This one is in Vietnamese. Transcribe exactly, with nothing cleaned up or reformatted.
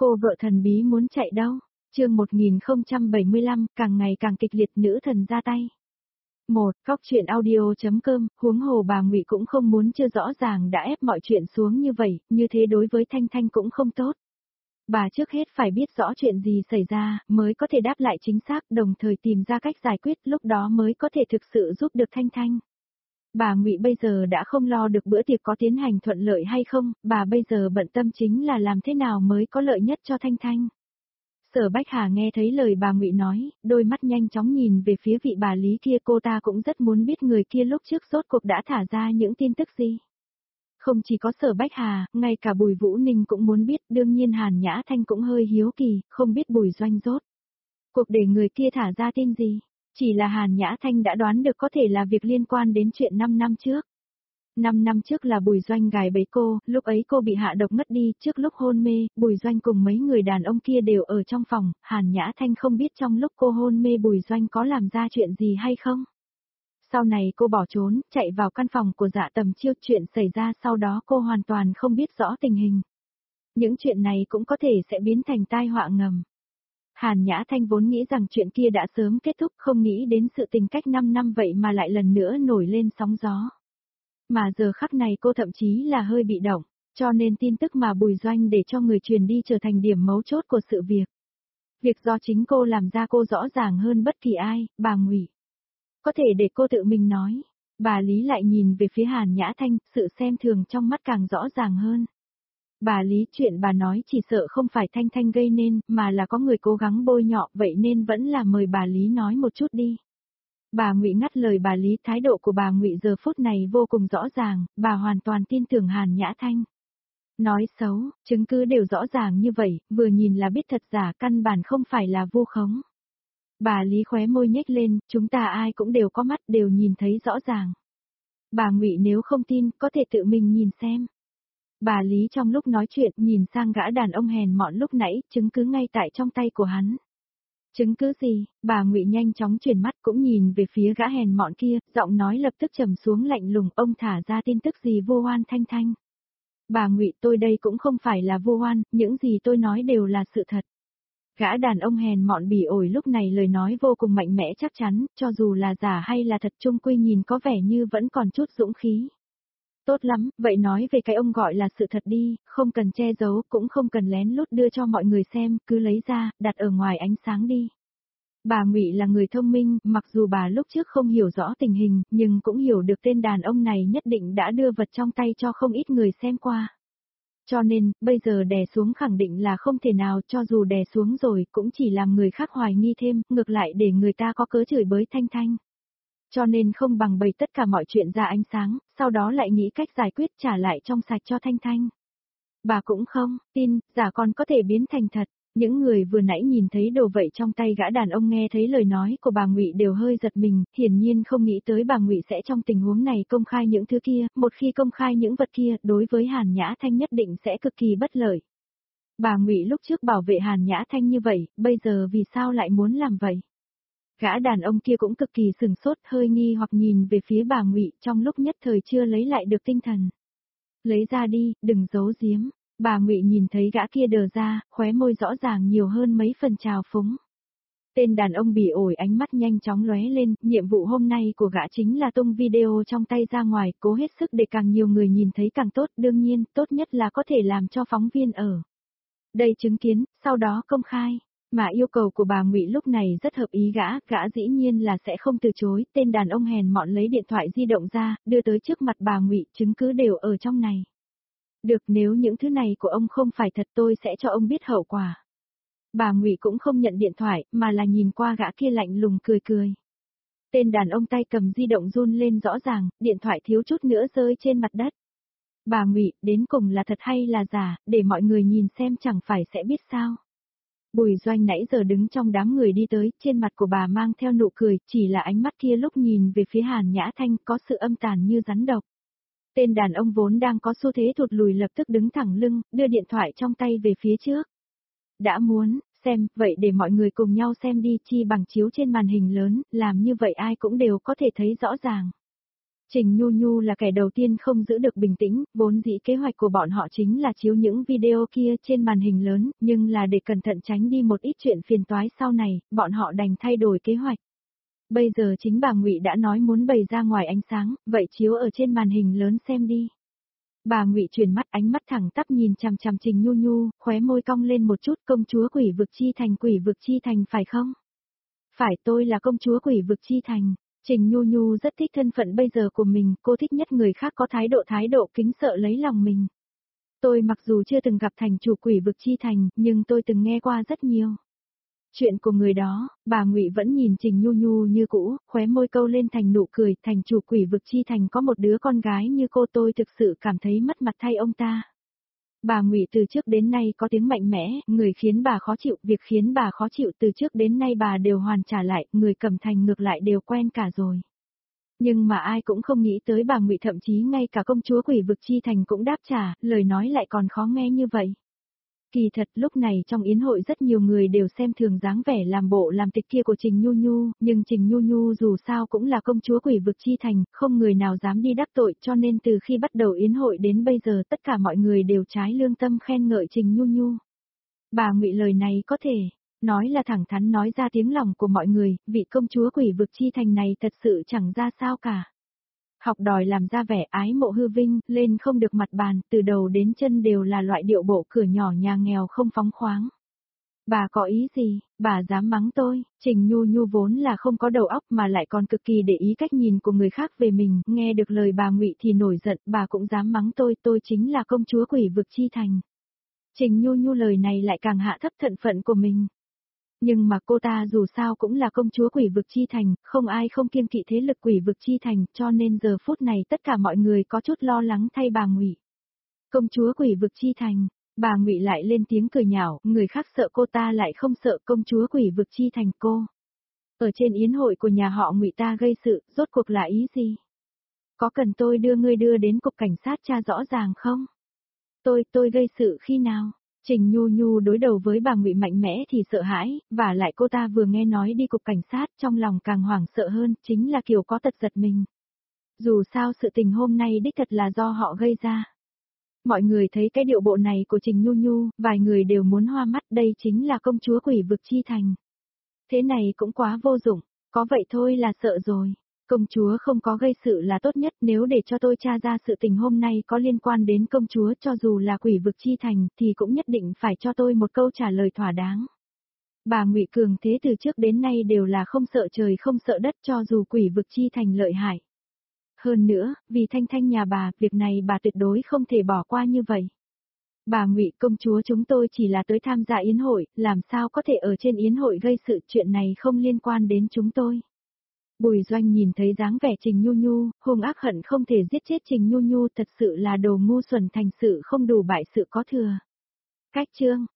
Cô vợ thần bí muốn chạy đâu? Chương một nghìn không trăm bảy mươi lăm, càng ngày càng kịch liệt nữ thần ra tay. một. Góc truyện audio.com, huống hồ bà Ngụy cũng không muốn chưa rõ ràng đã ép mọi chuyện xuống như vậy, như thế đối với Thanh Thanh cũng không tốt. Bà trước hết phải biết rõ chuyện gì xảy ra, mới có thể đáp lại chính xác, đồng thời tìm ra cách giải quyết, lúc đó mới có thể thực sự giúp được Thanh Thanh. Bà Ngụy bây giờ đã không lo được bữa tiệc có tiến hành thuận lợi hay không, bà bây giờ bận tâm chính là làm thế nào mới có lợi nhất cho Thanh Thanh. Sở Bách Hà nghe thấy lời bà Ngụy nói, đôi mắt nhanh chóng nhìn về phía vị bà Lý kia, cô ta cũng rất muốn biết người kia lúc trước rốt cuộc đã thả ra những tin tức gì. Không chỉ có Sở Bách Hà, ngay cả Bùi Vũ Ninh cũng muốn biết, đương nhiên Hàn Nhã Thanh cũng hơi hiếu kỳ, không biết Bùi Doanh rốt cuộc để người kia thả ra tin gì. Chỉ là Hàn Nhã Thanh đã đoán được có thể là việc liên quan đến chuyện năm năm trước. năm năm trước là Bùi Doanh gài bẫy cô, lúc ấy cô bị hạ độc mất đi, trước lúc hôn mê, Bùi Doanh cùng mấy người đàn ông kia đều ở trong phòng, Hàn Nhã Thanh không biết trong lúc cô hôn mê Bùi Doanh có làm ra chuyện gì hay không. Sau này cô bỏ trốn, chạy vào căn phòng của Dạ Tầm Chiêu, chuyện xảy ra sau đó cô hoàn toàn không biết rõ tình hình. Những chuyện này cũng có thể sẽ biến thành tai họa ngầm. Hàn Nhã Thanh vốn nghĩ rằng chuyện kia đã sớm kết thúc, không nghĩ đến sự tình cách năm năm vậy mà lại lần nữa nổi lên sóng gió. Mà giờ khắc này cô thậm chí là hơi bị động, cho nên tin tức mà Bùi Doanh để cho người truyền đi trở thành điểm mấu chốt của sự việc. Việc do chính cô làm ra cô rõ ràng hơn bất kỳ ai, bà Ngụy. Có thể để cô tự mình nói. Bà Lý lại nhìn về phía Hàn Nhã Thanh, sự xem thường trong mắt càng rõ ràng hơn. Bà Lý, chuyện bà nói chỉ sợ không phải Thanh Thanh gây nên, mà là có người cố gắng bôi nhọ, vậy nên vẫn là mời bà Lý nói một chút đi. Bà Ngụy ngắt lời bà Lý, thái độ của bà Ngụy giờ phút này vô cùng rõ ràng, bà hoàn toàn tin tưởng Hàn Nhã Thanh. Nói xấu, chứng cứ đều rõ ràng như vậy, vừa nhìn là biết thật giả, căn bản không phải là vu khống. Bà Lý khóe môi nhếch lên, chúng ta ai cũng đều có mắt, đều nhìn thấy rõ ràng. Bà Ngụy nếu không tin, có thể tự mình nhìn xem. Bà Lý trong lúc nói chuyện nhìn sang gã đàn ông hèn mọn lúc nãy, chứng cứ ngay tại trong tay của hắn. Chứng cứ gì? Bà Ngụy nhanh chóng chuyển mắt cũng nhìn về phía gã hèn mọn kia, giọng nói lập tức trầm xuống lạnh lùng, ông thả ra tin tức gì vu oan Thanh Thanh. Bà Ngụy, tôi đây cũng không phải là vu oan, những gì tôi nói đều là sự thật. Gã đàn ông hèn mọn bỉ ổi lúc này lời nói vô cùng mạnh mẽ chắc chắn, cho dù là giả hay là thật chung quy nhìn có vẻ như vẫn còn chút dũng khí. Tốt lắm, vậy nói về cái ông gọi là sự thật đi, không cần che giấu, cũng không cần lén lút đưa cho mọi người xem, cứ lấy ra, đặt ở ngoài ánh sáng đi. Bà Ngụy là người thông minh, mặc dù bà lúc trước không hiểu rõ tình hình, nhưng cũng hiểu được tên đàn ông này nhất định đã đưa vật trong tay cho không ít người xem qua. Cho nên, bây giờ đè xuống khẳng định là không thể nào, cho dù đè xuống rồi, cũng chỉ làm người khác hoài nghi thêm, ngược lại để người ta có cớ chửi bới Thanh Thanh. Cho nên không bằng bày tất cả mọi chuyện ra ánh sáng, sau đó lại nghĩ cách giải quyết trả lại trong sạch cho Thanh Thanh. Bà cũng không tin, giả còn có thể biến thành thật. Những người vừa nãy nhìn thấy đồ vậy trong tay gã đàn ông nghe thấy lời nói của bà Ngụy đều hơi giật mình, hiển nhiên không nghĩ tới bà Ngụy sẽ trong tình huống này công khai những thứ kia, một khi công khai những vật kia, đối với Hàn Nhã Thanh nhất định sẽ cực kỳ bất lợi. Bà Ngụy lúc trước bảo vệ Hàn Nhã Thanh như vậy, bây giờ vì sao lại muốn làm vậy? Gã đàn ông kia cũng cực kỳ sừng sốt, hơi nghi hoặc nhìn về phía bà Ngụy, trong lúc nhất thời chưa lấy lại được tinh thần. Lấy ra đi, đừng giấu giếm. Bà Ngụy nhìn thấy gã kia đờ ra, khóe môi rõ ràng nhiều hơn mấy phần trào phúng. Tên đàn ông bỉ ổi ánh mắt nhanh chóng lóe lên, nhiệm vụ hôm nay của gã chính là tung video trong tay ra ngoài, cố hết sức để càng nhiều người nhìn thấy càng tốt, đương nhiên, tốt nhất là có thể làm cho phóng viên ở đây chứng kiến, sau đó công khai. Mà yêu cầu của bà Ngụy lúc này rất hợp ý gã, gã dĩ nhiên là sẽ không từ chối, tên đàn ông hèn mọn lấy điện thoại di động ra, đưa tới trước mặt bà Ngụy, chứng cứ đều ở trong này. Được, nếu những thứ này của ông không phải thật tôi sẽ cho ông biết hậu quả. Bà Ngụy cũng không nhận điện thoại, mà là nhìn qua gã kia lạnh lùng cười cười. Tên đàn ông tay cầm di động run lên rõ ràng, điện thoại thiếu chút nữa rơi trên mặt đất. Bà Ngụy, đến cùng là thật hay là giả, để mọi người nhìn xem chẳng phải sẽ biết sao. Bùi Doanh nãy giờ đứng trong đám người đi tới, trên mặt của bà mang theo nụ cười, chỉ là ánh mắt kia lúc nhìn về phía Hàn Nhã Thanh có sự âm tàn như rắn độc. Tên đàn ông vốn đang có xu thế thụt lùi lập tức đứng thẳng lưng, đưa điện thoại trong tay về phía trước. Đã muốn, xem, vậy để mọi người cùng nhau xem đi, chi bằng chiếu trên màn hình lớn, làm như vậy ai cũng đều có thể thấy rõ ràng. Trình Nhu Nhu là kẻ đầu tiên không giữ được bình tĩnh, vốn dĩ kế hoạch của bọn họ chính là chiếu những video kia trên màn hình lớn, nhưng là để cẩn thận tránh đi một ít chuyện phiền toái sau này, bọn họ đành thay đổi kế hoạch. Bây giờ chính bà Ngụy đã nói muốn bày ra ngoài ánh sáng, vậy chiếu ở trên màn hình lớn xem đi. Bà Ngụy chuyển mắt, ánh mắt thẳng tắp nhìn chằm chằm Trình Nhu Nhu, khóe môi cong lên một chút, công chúa Quỷ Vực Chi Thành, Quỷ Vực Chi Thành phải không? Phải, tôi là công chúa Quỷ Vực Chi Thành. Trình Nhu Nhu rất thích thân phận bây giờ của mình, cô thích nhất người khác có thái độ thái độ kính sợ lấy lòng mình. Tôi mặc dù chưa từng gặp thành chủ Quỷ Vực Chi Thành, nhưng tôi từng nghe qua rất nhiều chuyện của người đó. Bà Ngụy vẫn nhìn Trình Nhu Nhu như cũ, khóe môi câu lên thành nụ cười, thành chủ Quỷ Vực Chi Thành có một đứa con gái như cô, tôi thực sự cảm thấy mất mặt thay ông ta. Bà Ngụy từ trước đến nay có tiếng mạnh mẽ, người khiến bà khó chịu, việc khiến bà khó chịu từ trước đến nay bà đều hoàn trả lại, người Cẩm Thành ngược lại đều quen cả rồi. Nhưng mà ai cũng không nghĩ tới bà Ngụy, thậm chí ngay cả công chúa Quỷ Vực Chi Thành cũng đáp trả, lời nói lại còn khó nghe như vậy. Kỳ thật lúc này trong yến hội rất nhiều người đều xem thường dáng vẻ làm bộ làm tịch kia của Trình Nhu Nhu, nhưng Trình Nhu Nhu dù sao cũng là công chúa Quỷ Vực Chi Thành, không người nào dám đi đắc tội, cho nên từ khi bắt đầu yến hội đến bây giờ tất cả mọi người đều trái lương tâm khen ngợi Trình Nhu Nhu. Bà Ngụy lời này có thể nói là thẳng thắn nói ra tiếng lòng của mọi người, vị công chúa Quỷ Vực Chi Thành này thật sự chẳng ra sao cả. Học đòi làm ra vẻ ái mộ hư vinh, lên không được mặt bàn, từ đầu đến chân đều là loại điệu bộ cửa nhỏ nhà nghèo không phóng khoáng. Bà có ý gì, bà dám mắng tôi? Trình Nhu Nhu vốn là không có đầu óc mà lại còn cực kỳ để ý cách nhìn của người khác về mình, nghe được lời bà Ngụy thì nổi giận, bà cũng dám mắng tôi, tôi chính là công chúa Quỷ Vực Chi Thành. Trình Nhu Nhu lời này lại càng hạ thấp thân phận của mình. Nhưng mà cô ta dù sao cũng là công chúa Quỷ Vực Chi Thành, không ai không kiêng kỵ thế lực Quỷ Vực Chi Thành, cho nên giờ phút này tất cả mọi người có chút lo lắng thay bà Ngụy. Công chúa Quỷ Vực Chi Thành, bà Ngụy lại lên tiếng cười nhạo, người khác sợ cô ta lại không sợ công chúa Quỷ Vực Chi Thành cô. Ở trên yến hội của nhà họ Ngụy ta gây sự, rốt cuộc là ý gì? Có cần tôi đưa ngươi đưa đến cục cảnh sát tra rõ ràng không? Tôi, tôi gây sự khi nào? Trình Nhu Nhu đối đầu với bà Ngụy mạnh mẽ thì sợ hãi, và lại cô ta vừa nghe nói đi cục cảnh sát trong lòng càng hoảng sợ hơn, chính là kiểu có tật giật mình. Dù sao sự tình hôm nay đích thật là do họ gây ra. Mọi người thấy cái điệu bộ này của Trình Nhu Nhu, vài người đều muốn hoa mắt, đây chính là công chúa Quỷ Vực Chi Thành. Thế này cũng quá vô dụng, có vậy thôi là sợ rồi. Công chúa không có gây sự là tốt nhất, nếu để cho tôi tra ra sự tình hôm nay có liên quan đến công chúa cho dù là Quỷ Vực Chi Thành thì cũng nhất định phải cho tôi một câu trả lời thỏa đáng. Bà Ngụy cường thế từ trước đến nay đều là không sợ trời không sợ đất cho dù Quỷ Vực Chi Thành lợi hại. Hơn nữa, vì Thanh Thanh nhà bà, việc này bà tuyệt đối không thể bỏ qua như vậy. Bà Ngụy, công chúa chúng tôi chỉ là tới tham gia yến hội, làm sao có thể ở trên yến hội gây sự, chuyện này không liên quan đến chúng tôi. Bùi Doanh nhìn thấy dáng vẻ Trình Nhu Nhu, hung ác hận không thể giết chết Trình Nhu Nhu, thật sự là đồ ngu xuẩn, thành sự không đủ bại sự có thừa. Cách chương